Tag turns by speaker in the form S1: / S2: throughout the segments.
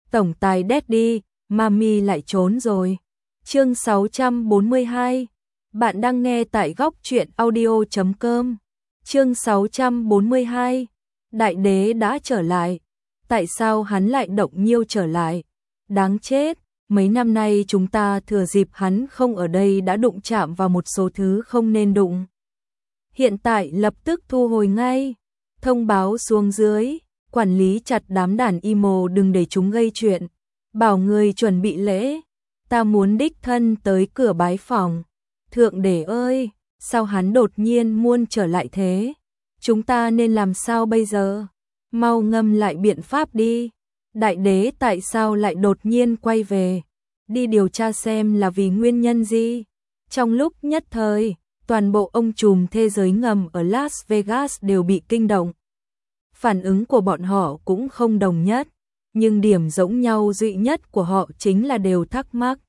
S1: tổng tài Daddy, Mami lại trốn rồi. Chương 642. Bạn đang nghe tại góc truyện audio.com. Chương 642. Đại đế đã trở lại. Tại sao hắn lại động nhiêu trở lại? Đáng chết, mấy năm nay chúng ta thừa dịp hắn không ở đây đã đụng chạm vào một số thứ không nên đụng. Hiện tại lập tức thu hồi ngay. Thông báo xuống dưới, quản lý chặt đám đàn emo đừng để chúng gây chuyện. Bảo người chuẩn bị lễ, ta muốn đích thân tới cửa bái phòng. Thượng đế ơi, sao hắn đột nhiên muốn trở lại thế? Chúng ta nên làm sao bây giờ? Mau ngâm lại biện pháp đi. Đại đế tại sao lại đột nhiên quay về? Đi điều tra xem là vì nguyên nhân gì? Trong lúc nhất thời, toàn bộ ông trùm thế giới ngầm ở Las Vegas đều bị kinh động. Phản ứng của bọn họ cũng không đồng nhất, nhưng điểm giống nhau duy nhất của họ chính là đều thắc mắc.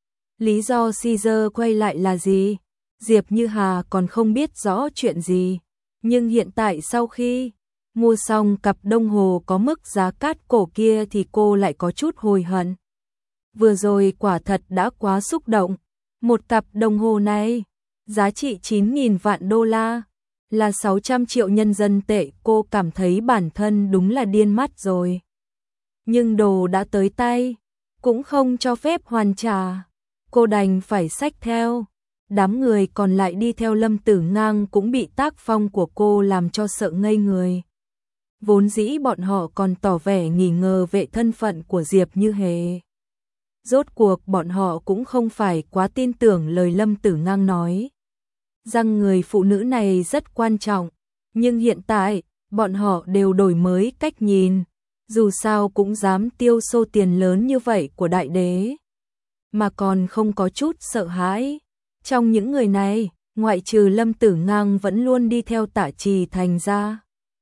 S1: Lý do Caesar quay lại là gì? Diệp Như Hà còn không biết rõ chuyện gì, nhưng hiện tại sau khi mua xong cặp đồng hồ có mức giá cát cổ kia thì cô lại có chút hối hận. Vừa rồi quả thật đã quá xúc động, một cặp đồng hồ này, giá trị 9.000 vạn đô la, là 600 triệu nhân dân tệ, cô cảm thấy bản thân đúng là điên mắt rồi. Nhưng đồ đã tới tay, cũng không cho phép hoàn trả, cô đành phải xách theo. Đám người còn lại đi theo Lâm Tử Ngang cũng bị tác phong của cô làm cho sợ ngây người. Vốn dĩ bọn họ còn tỏ vẻ nghi ngờ về thân phận của Diệp Như Hề. Rốt cuộc bọn họ cũng không phải quá tin tưởng lời Lâm Tử Ngang nói, rằng người phụ nữ này rất quan trọng, nhưng hiện tại, bọn họ đều đổi mới cách nhìn, dù sao cũng dám tiêu xô tiền lớn như vậy của đại đế, mà còn không có chút sợ hãi. Trong những người này, ngoại trừ Lâm Tử Ngang vẫn luôn đi theo Tạ Trì Thành ra,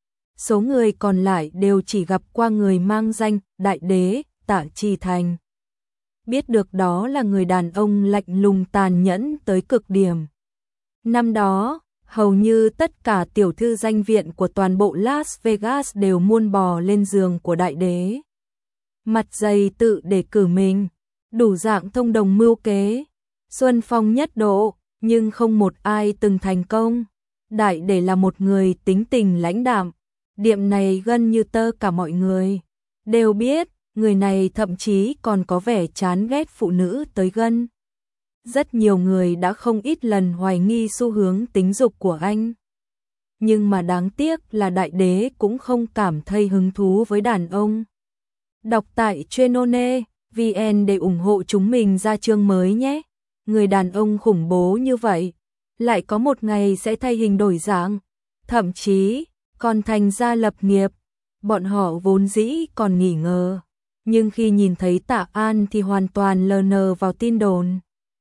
S1: số người còn lại đều chỉ gặp qua người mang danh đại đế Tạ Trì Thành. Biết được đó là người đàn ông lạnh lùng tàn nhẫn tới cực điểm. Năm đó, hầu như tất cả tiểu thư danh viện của toàn bộ Las Vegas đều muôn bò lên giường của đại đế. Mặt dày tự đề cử mình, đủ dạng thông đồng mưu kế, xuân phong nhất độ, nhưng không một ai từng thành công. Đại đế là một người tính tình lãnh đạm, điểm này gần như tơ cả mọi người đều biết, người này thậm chí còn có vẻ chán ghét phụ nữ tới gân. Rất nhiều người đã không ít lần hoài nghi xu hướng tính dục của anh. Nhưng mà đáng tiếc là đại đế cũng không cảm thấy hứng thú với đàn ông. Đọc tại Trenone.vn để ủng hộ chúng mình ra chương mới nhé. Người đàn ông khủng bố như vậy, lại có một ngày sẽ thay hình đổi dạng, thậm chí còn thành ra lập nghiệp. Bọn họ vốn dĩ còn nghi ngờ, nhưng khi nhìn thấy Tạ An thì hoàn toàn lờ nờ vào tin đồn.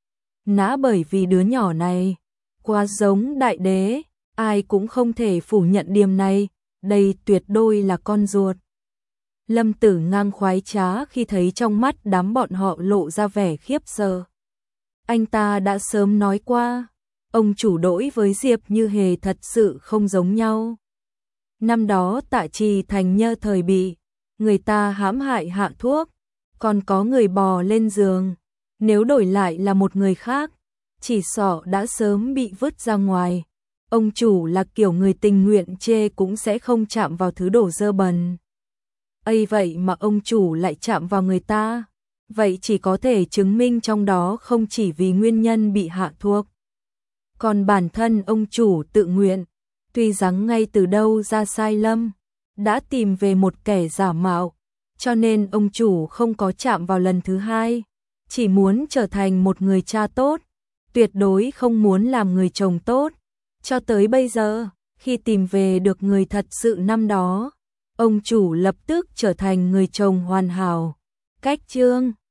S1: Nã bởi vì đứa nhỏ này quá giống đại đế, ai cũng không thể phủ nhận điểm này, đây tuyệt đối là con ruột. Lâm Tử Ngang khoái trá khi thấy trong mắt đám bọn họ lộ ra vẻ khiếp sợ. Anh ta đã sớm nói qua, ông chủ đối với Diệp Như Hề thật sự không giống nhau. Năm đó Tạ Trì Thành nhờ thời bị người ta hãm hại hạ thuốc, còn có người bò lên giường. Nếu đổi lại là một người khác, chỉ sợ đã sớm bị vứt ra ngoài. Ông chủ là kiểu người tình nguyện chê cũng sẽ không chạm vào thứ đổ dơ bẩn. Ây vậy mà ông chủ lại chạm vào người ta. Vậy chỉ có thể chứng minh trong đó không chỉ vì nguyên nhân bị hạ thuốc. Còn bản thân ông chủ tự nguyện, tuy rằng ngay từ đâu ra sai lầm, đã tìm về một kẻ giả mạo, cho nên ông chủ không có chạm vào lần thứ hai. Chỉ muốn trở thành một người cha tốt, tuyệt đối không muốn làm người chồng tốt. Cho tới bây giờ, khi tìm về được người thật sự năm đó, ông chủ lập tức trở thành người chồng hoàn hảo. Cách chương